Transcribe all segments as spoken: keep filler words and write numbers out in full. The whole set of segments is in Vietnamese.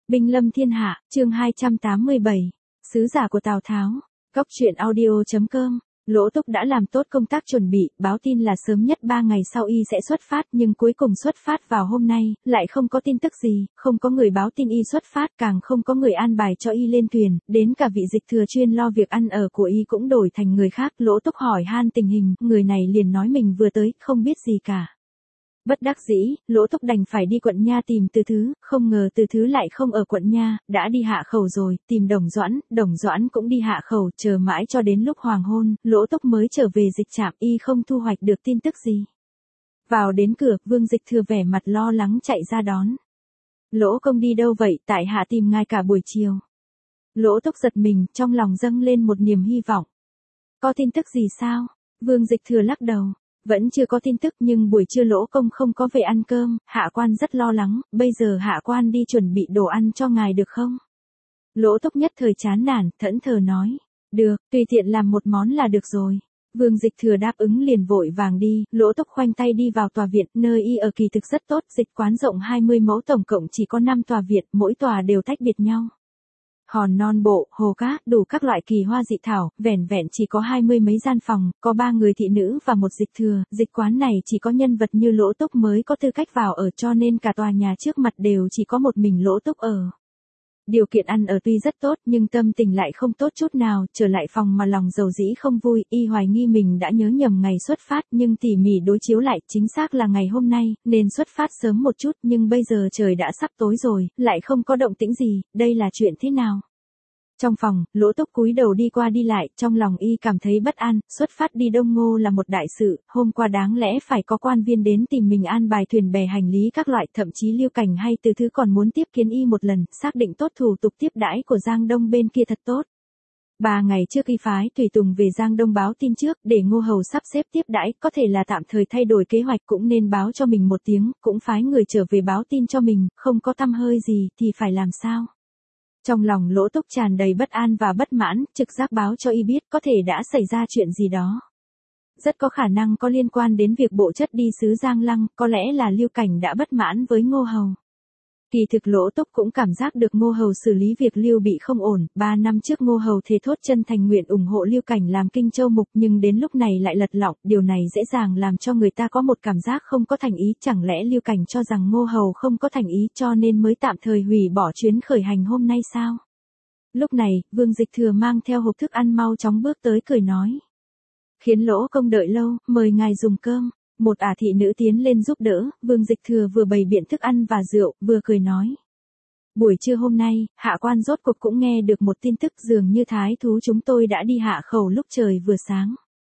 Binh lâm thiên hạ, chương hai trăm tám mươi bảy. Sứ giả của Tào Tháo. Góc truyện audio.com. Lỗ Túc đã làm tốt công tác chuẩn bị, báo tin là sớm nhất ba ngày sau y sẽ xuất phát, nhưng cuối cùng xuất phát vào hôm nay, lại không có tin tức gì, không có người báo tin y xuất phát, càng không có người an bài cho y lên thuyền, đến cả vị dịch thừa chuyên lo việc ăn ở của y cũng đổi thành người khác. Lỗ Túc hỏi han tình hình, người này liền nói mình vừa tới, không biết gì cả. Bất đắc dĩ, Lỗ Túc đành phải đi quận Nha tìm Từ Thứ, không ngờ Từ Thứ lại không ở quận Nha, đã đi Hạ Khẩu rồi, tìm Đồng Doãn, Đồng Doãn cũng đi Hạ Khẩu, chờ mãi cho đến lúc hoàng hôn, Lỗ Túc mới trở về dịch trạm, y không thu hoạch được tin tức gì. Vào đến cửa, Vương Dịch Thừa vẻ mặt lo lắng chạy ra đón. Lỗ công đi đâu vậy, tại hạ tìm ngài cả buổi chiều. Lỗ Túc giật mình, trong lòng dâng lên một niềm hy vọng. Có tin tức gì sao? Vương Dịch Thừa lắc đầu. Vẫn chưa có tin tức, nhưng buổi trưa Lỗ công không có về ăn cơm, hạ quan rất lo lắng, bây giờ hạ quan đi chuẩn bị đồ ăn cho ngài được không? Lỗ Túc nhất thời chán nản, thẫn thờ nói, được, tùy tiện làm một món là được rồi. Vương Dịch Thừa đáp ứng liền vội vàng đi, Lỗ Túc khoanh tay đi vào tòa viện, nơi y ở kỳ thực rất tốt, dịch quán rộng hai mươi mẫu, tổng cộng chỉ có năm tòa viện, mỗi tòa đều tách biệt nhau. Hòn non bộ, hồ cát, đủ các loại kỳ hoa dị thảo, vẻn vẹn chỉ có hai mươi mấy gian phòng, có ba người thị nữ và một dịch thừa, dịch quán này chỉ có nhân vật như Lỗ Túc mới có tư cách vào ở, cho nên cả tòa nhà trước mặt đều chỉ có một mình Lỗ Túc ở. Điều kiện ăn ở tuy rất tốt nhưng tâm tình lại không tốt chút nào, trở lại phòng mà lòng dầu dĩ không vui, y hoài nghi mình đã nhớ nhầm ngày xuất phát, nhưng tỉ mỉ đối chiếu lại, chính xác là ngày hôm nay, nên xuất phát sớm một chút, nhưng bây giờ trời đã sắp tối rồi, lại không có động tĩnh gì, đây là chuyện thế nào? Trong phòng, Lỗ Túc cúi đầu đi qua đi lại, trong lòng y cảm thấy bất an, xuất phát đi Đông Ngô là một đại sự, hôm qua đáng lẽ phải có quan viên đến tìm mình an bài thuyền bè hành lý các loại, thậm chí Liêu Cảnh hay Từ Thứ còn muốn tiếp kiến y một lần, xác định tốt thủ tục tiếp đãi của Giang Đông bên kia thật tốt. Ba ngày trước y phái tùy tùng về Giang Đông báo tin trước, để Ngô Hầu sắp xếp tiếp đãi, có thể là tạm thời thay đổi kế hoạch, cũng nên báo cho mình một tiếng, cũng phái người trở về báo tin cho mình, không có tăm hơi gì thì phải làm sao? Trong lòng Lỗ Túc tràn đầy bất an và bất mãn, trực giác báo cho y biết có thể đã xảy ra chuyện gì đó. Rất có khả năng có liên quan đến việc bộ chất đi xứ Giang Lăng, có lẽ là Liêu Cảnh đã bất mãn với Ngô Hầu. Kỳ thực Lỗ Túc cũng cảm giác được Ngô Hầu xử lý việc Liêu bị không ổn, ba năm trước Ngô Hầu thề thốt chân thành nguyện ủng hộ Liêu Cảnh làm Kinh Châu mục, nhưng đến lúc này lại lật lọng, điều này dễ dàng làm cho người ta có một cảm giác không có thành ý, chẳng lẽ Liêu Cảnh cho rằng Ngô Hầu không có thành ý cho nên mới tạm thời hủy bỏ chuyến khởi hành hôm nay sao? Lúc này, Vương Dịch Thừa mang theo hộp thức ăn mau chóng bước tới cười nói. Khiến Lỗ công đợi lâu, mời ngài dùng cơm. Một ả thị nữ tiến lên giúp đỡ, Vương Dịch Thừa vừa bày biện thức ăn và rượu, vừa cười nói. Buổi trưa hôm nay, hạ quan rốt cuộc cũng nghe được một tin tức dường như thái thú chúng tôi đã đi Hạ Khẩu lúc trời vừa sáng.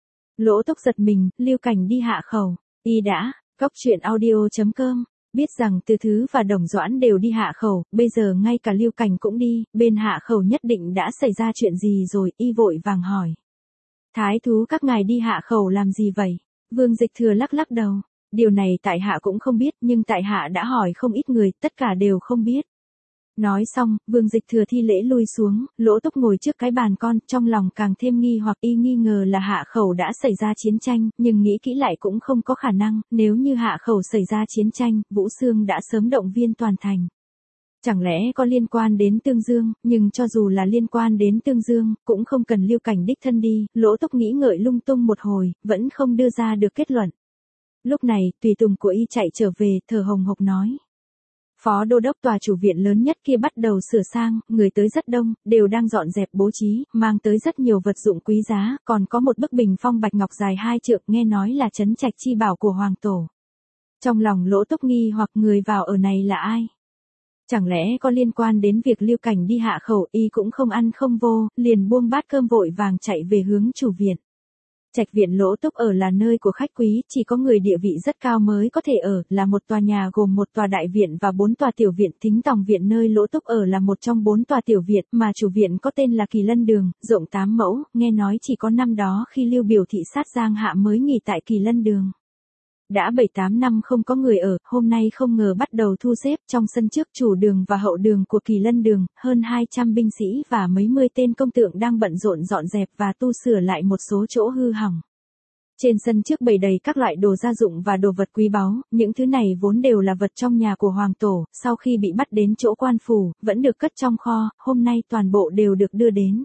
Lỗ Túc giật mình, Liêu Cảnh đi Hạ Khẩu, y đã, góc truyện audio.com. Biết rằng Từ Thứ và Đồng Doãn đều đi Hạ Khẩu, bây giờ ngay cả Liêu Cảnh cũng đi, bên Hạ Khẩu nhất định đã xảy ra chuyện gì rồi, y vội vàng hỏi. Thái thú các ngài đi Hạ Khẩu làm gì vậy? Vương Dịch Thừa lắc lắc đầu, điều này tại hạ cũng không biết, nhưng tại hạ đã hỏi không ít người, tất cả đều không biết. Nói xong, Vương Dịch Thừa thi lễ lui xuống, Lỗ Túc ngồi trước cái bàn con, trong lòng càng thêm nghi hoặc y nghi ngờ là Hạ Khẩu đã xảy ra chiến tranh, nhưng nghĩ kỹ lại cũng không có khả năng, nếu như Hạ Khẩu xảy ra chiến tranh, Vũ Xương đã sớm động viên toàn thành. Chẳng lẽ có liên quan đến Tương Dương, nhưng cho dù là liên quan đến Tương Dương, cũng không cần Liêu Cảnh đích thân đi, Lỗ Túc nghĩ ngợi lung tung một hồi, vẫn không đưa ra được kết luận. Lúc này, tùy tùng của y chạy trở về, thở hồng hộc nói. Phó đô đốc tòa chủ viện lớn nhất kia bắt đầu sửa sang, người tới rất đông, đều đang dọn dẹp bố trí, mang tới rất nhiều vật dụng quý giá, còn có một bức bình phong bạch ngọc dài hai trượng, nghe nói là trấn trạch chi bảo của hoàng tổ. Trong lòng Lỗ Túc nghi hoặc người vào ở này là ai? Chẳng lẽ có liên quan đến việc Liêu Cảnh đi Hạ Khẩu, y cũng không ăn không vô, liền buông bát cơm vội vàng chạy về hướng chủ viện. Trạch viện Lỗ Túc ở là nơi của khách quý, chỉ có người địa vị rất cao mới có thể ở, là một tòa nhà gồm một tòa đại viện và bốn tòa tiểu viện, thính tòng viện nơi Lỗ Túc ở là một trong bốn tòa tiểu viện, mà chủ viện có tên là Kỳ Lân Đường, rộng tám mẫu, nghe nói chỉ có năm đó khi Liêu biểu thị sát Giang Hạ mới nghỉ tại Kỳ Lân Đường. Đã bảy tám năm không có người ở, hôm nay không ngờ bắt đầu thu xếp, trong sân trước chủ đường và hậu đường của Kỳ Lân Đường, hơn hai trăm binh sĩ và mấy mươi tên công tượng đang bận rộn dọn dẹp và tu sửa lại một số chỗ hư hỏng. Trên sân trước bày đầy các loại đồ gia dụng và đồ vật quý báu, những thứ này vốn đều là vật trong nhà của hoàng tổ, sau khi bị bắt đến chỗ quan phủ, vẫn được cất trong kho, hôm nay toàn bộ đều được đưa đến.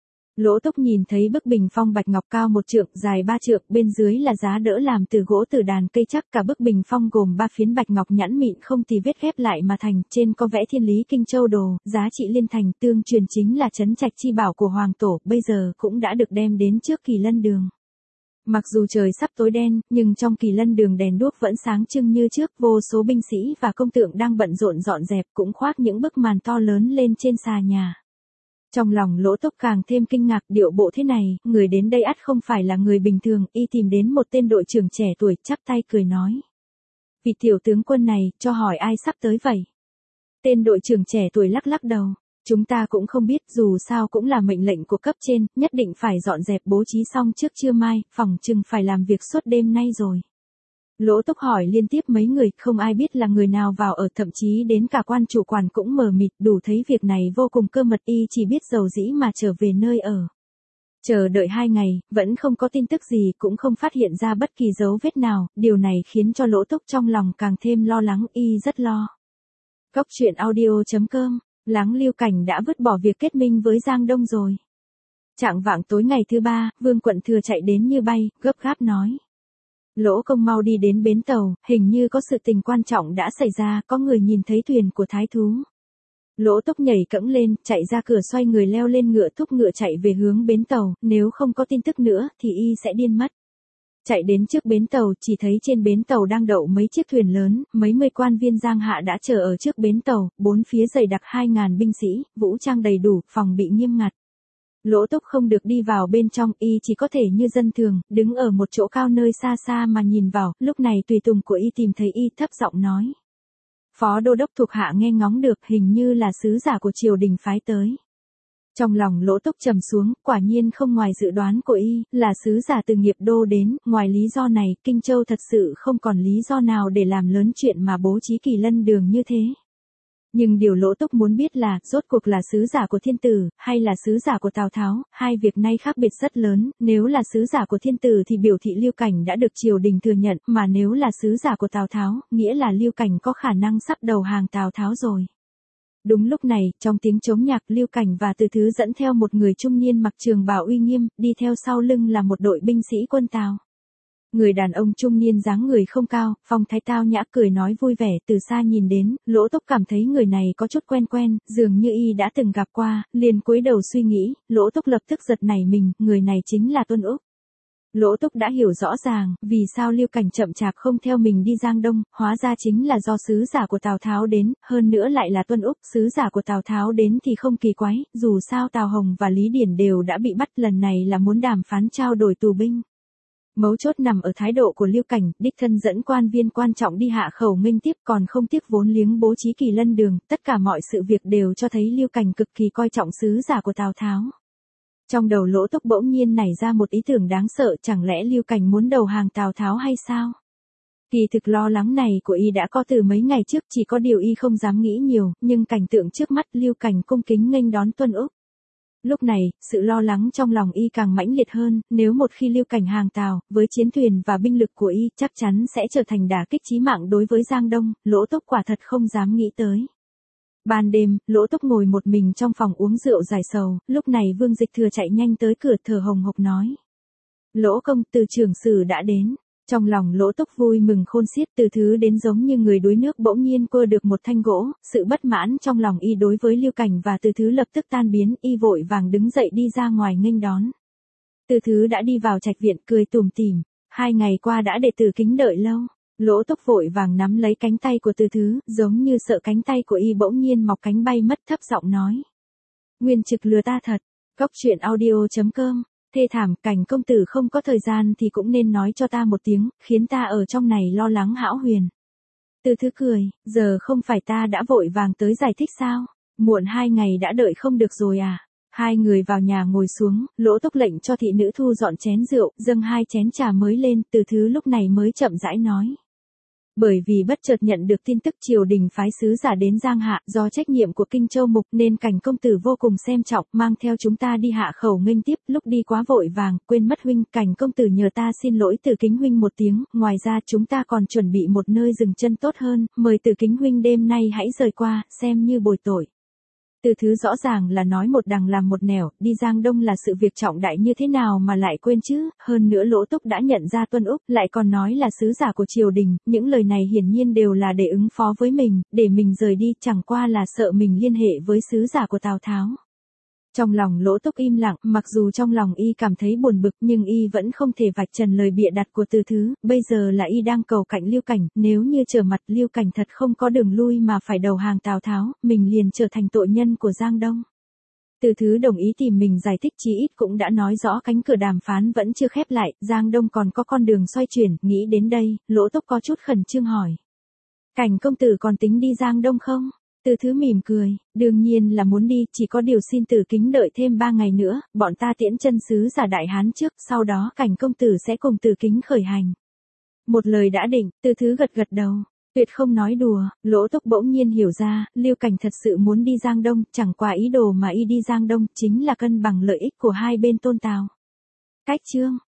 Lỗ Túc nhìn thấy bức bình phong bạch ngọc cao một trượng, dài ba trượng, bên dưới là giá đỡ làm từ gỗ từ đàn cây chắc, cả bức bình phong gồm ba phiến bạch ngọc nhẵn mịn không tì vết ghép lại mà thành, trên có vẽ thiên lý kinh châu đồ, giá trị liên thành, tương truyền chính là trấn trạch chi bảo của hoàng tổ, bây giờ cũng đã được đem đến trước Kỳ Lân đường. Mặc dù trời sắp tối đen, nhưng trong Kỳ Lân đường đèn đuốc vẫn sáng trưng như trước, vô số binh sĩ và công tượng đang bận rộn dọn dẹp, cũng khoác những bức màn to lớn lên trên xà nhà. Trong lòng Lỗ Túc càng thêm kinh ngạc, điệu bộ thế này, người đến đây ắt không phải là người bình thường, y tìm đến một tên đội trưởng trẻ tuổi, chắp tay cười nói. Vị tiểu tướng quân này, cho hỏi ai sắp tới vậy? Tên đội trưởng trẻ tuổi lắc lắc đầu. Chúng ta cũng không biết, dù sao cũng là mệnh lệnh của cấp trên, nhất định phải dọn dẹp bố trí xong trước trưa mai, phòng chừng phải làm việc suốt đêm nay rồi. Lỗ Túc hỏi liên tiếp mấy người, không ai biết là người nào vào ở, thậm chí đến cả quan chủ quản cũng mờ mịt, đủ thấy việc này vô cùng cơ mật, y chỉ biết dầu dĩ mà trở về nơi ở. Chờ đợi hai ngày, vẫn không có tin tức gì, cũng không phát hiện ra bất kỳ dấu vết nào, điều này khiến cho Lỗ Túc trong lòng càng thêm lo lắng, y rất lo. Cốc truyện audio chấm com, Láng Lưu Cảnh đã vứt bỏ việc kết minh với Giang Đông rồi. Chạng vạng tối ngày thứ ba, Vương Quận Thừa chạy đến như bay, gấp gáp nói. Lỗ công mau đi đến bến tàu, hình như có sự tình quan trọng đã xảy ra, có người nhìn thấy thuyền của thái thú. Lỗ Túc nhảy cẫng lên, chạy ra cửa xoay người leo lên ngựa thúc ngựa chạy về hướng bến tàu, nếu không có tin tức nữa, thì y sẽ điên mất. Chạy đến trước bến tàu, chỉ thấy trên bến tàu đang đậu mấy chiếc thuyền lớn, mấy mươi quan viên giang hạ đã chờ ở trước bến tàu, bốn phía dày đặc hai ngàn binh sĩ, vũ trang đầy đủ, phòng bị nghiêm ngặt. Lỗ Túc không được đi vào bên trong, y chỉ có thể như dân thường, đứng ở một chỗ cao nơi xa xa mà nhìn vào, lúc này tùy tùng của y tìm thấy y, thấp giọng nói. Phó đô đốc thuộc hạ nghe ngóng được, hình như là sứ giả của triều đình phái tới. Trong lòng Lỗ Túc trầm xuống, quả nhiên không ngoài dự đoán của y, là sứ giả từ Nghiệp Đô đến, ngoài lý do này, Kinh Châu thật sự không còn lý do nào để làm lớn chuyện mà bố trí Kỳ Lân đường như thế. Nhưng điều Lỗ Túc muốn biết là, rốt cuộc là sứ giả của thiên tử, hay là sứ giả của Tào Tháo, hai việc này khác biệt rất lớn, nếu là sứ giả của thiên tử thì biểu thị Lưu Cảnh đã được triều đình thừa nhận, mà nếu là sứ giả của Tào Tháo, nghĩa là Lưu Cảnh có khả năng sắp đầu hàng Tào Tháo rồi. Đúng lúc này, trong tiếng trống nhạc, Lưu Cảnh và Từ Thứ dẫn theo một người trung niên mặc trường bào uy nghiêm, đi theo sau lưng là một đội binh sĩ quân Tào. Người đàn ông trung niên dáng người không cao, phong thái tao nhã, cười nói vui vẻ, từ xa nhìn đến, Lỗ Túc cảm thấy người này có chút quen quen, dường như y đã từng gặp qua, liền cúi đầu suy nghĩ, Lỗ Túc lập tức giật nảy mình, người này chính là Tuân Úc. Lỗ Túc đã hiểu rõ ràng, vì sao Lưu Cảnh chậm chạp không theo mình đi Giang Đông, hóa ra chính là do sứ giả của Tào Tháo đến, hơn nữa lại là Tuân Úc, sứ giả của Tào Tháo đến thì không kỳ quái, dù sao Tào Hồng và Lý Điển đều đã bị bắt, lần này là muốn đàm phán trao đổi tù binh. Mấu chốt nằm ở thái độ của Lưu Cảnh, đích thân dẫn quan viên quan trọng đi hạ khẩu nghênh tiếp, còn không tiếc vốn liếng bố trí Kỳ Lân đường, tất cả mọi sự việc đều cho thấy Lưu Cảnh cực kỳ coi trọng sứ giả của Tào Tháo. Trong đầu Lỗ Túc bỗng nhiên nảy ra một ý tưởng đáng sợ, chẳng lẽ Lưu Cảnh muốn đầu hàng Tào Tháo hay sao? Kỳ thực lo lắng này của y đã có từ mấy ngày trước, chỉ có điều y không dám nghĩ nhiều, nhưng cảnh tượng trước mắt, Lưu Cảnh cung kính nghênh đón Tuân Úc. Lúc này, sự lo lắng trong lòng y càng mãnh liệt hơn, nếu một khi Lưu Cảnh hàng Tào, với chiến thuyền và binh lực của y, chắc chắn sẽ trở thành đả kích chí mạng đối với Giang Đông, Lỗ Túc quả thật không dám nghĩ tới. Ban đêm, Lỗ Túc ngồi một mình trong phòng uống rượu giải sầu, lúc này Vương Dịch Thừa chạy nhanh tới cửa, thở hồng hộc nói. Lỗ công, Từ trưởng sử đã đến. Trong lòng Lỗ Túc vui mừng khôn xiết, Từ Thứ đến giống như người đuối nước bỗng nhiên quơ được một thanh gỗ, sự bất mãn trong lòng y đối với Lưu Cảnh và Từ Thứ lập tức tan biến, y vội vàng đứng dậy đi ra ngoài nghênh đón. Từ Thứ đã đi vào trạch viện cười tủm tỉm, hai ngày qua đã đệ tử kính đợi lâu. Lỗ Túc vội vàng nắm lấy cánh tay của Từ Thứ, giống như sợ cánh tay của y bỗng nhiên mọc cánh bay mất, thấp giọng nói. Nguyên trực lừa ta thật. Cốc truyện audio chấm com. Thê thảm, Cảnh công tử không có thời gian thì cũng nên nói cho ta một tiếng, khiến ta ở trong này lo lắng hão huyền. Từ Thứ cười, giờ không phải ta đã vội vàng tới giải thích sao? Muộn hai ngày đã đợi không được rồi à? Hai người vào nhà ngồi xuống, Lỗ Túc lệnh cho thị nữ thu dọn chén rượu, dâng hai chén trà mới lên, Từ Thứ lúc này mới chậm rãi nói. Bởi vì bất chợt nhận được tin tức triều đình phái sứ giả đến Giang Hạ, do trách nhiệm của Kinh Châu Mục nên Cảnh công tử vô cùng xem trọng, mang theo chúng ta đi hạ khẩu nghênh tiếp, lúc đi quá vội vàng, quên mất huynh, Cảnh công tử nhờ ta xin lỗi Từ Kính huynh một tiếng, ngoài ra chúng ta còn chuẩn bị một nơi dừng chân tốt hơn, mời Từ Kính huynh đêm nay hãy rời qua, xem như bồi tội. Từ Thứ rõ ràng là nói một đằng làm một nẻo, đi Giang Đông là sự việc trọng đại như thế nào mà lại quên chứ, hơn nữa Lỗ Túc đã nhận ra Tuân Úc, lại còn nói là sứ giả của triều đình, những lời này hiển nhiên đều là để ứng phó với mình, để mình rời đi, chẳng qua là sợ mình liên hệ với sứ giả của Tào Tháo. Trong lòng Lỗ Túc im lặng, mặc dù trong lòng y cảm thấy buồn bực nhưng y vẫn không thể vạch trần lời bịa đặt của Từ Thứ, bây giờ là y đang cầu cạnh Lưu Cảnh, nếu như trở mặt Lưu Cảnh thật không có đường lui mà phải đầu hàng Tào Tháo, mình liền trở thành tội nhân của Giang Đông. Từ Thứ đồng ý tìm mình giải thích, chí ít cũng đã nói rõ cánh cửa đàm phán vẫn chưa khép lại, Giang Đông còn có con đường xoay chuyển, nghĩ đến đây, Lỗ Túc có chút khẩn trương hỏi. Cảnh công tử còn tính đi Giang Đông không? Từ Thứ mỉm cười, đương nhiên là muốn đi, chỉ có điều xin Từ Kính đợi thêm ba ngày nữa, bọn ta tiễn chân sứ giả Đại Hán trước, sau đó Cảnh công tử sẽ cùng Từ Kính khởi hành. Một lời đã định, Từ Thứ gật gật đầu, tuyệt không nói đùa. Lỗ Túc bỗng nhiên hiểu ra, Lưu Cảnh thật sự muốn đi Giang Đông, chẳng qua ý đồ mà y đi Giang Đông chính là cân bằng lợi ích của hai bên Tôn Tào. Cách chương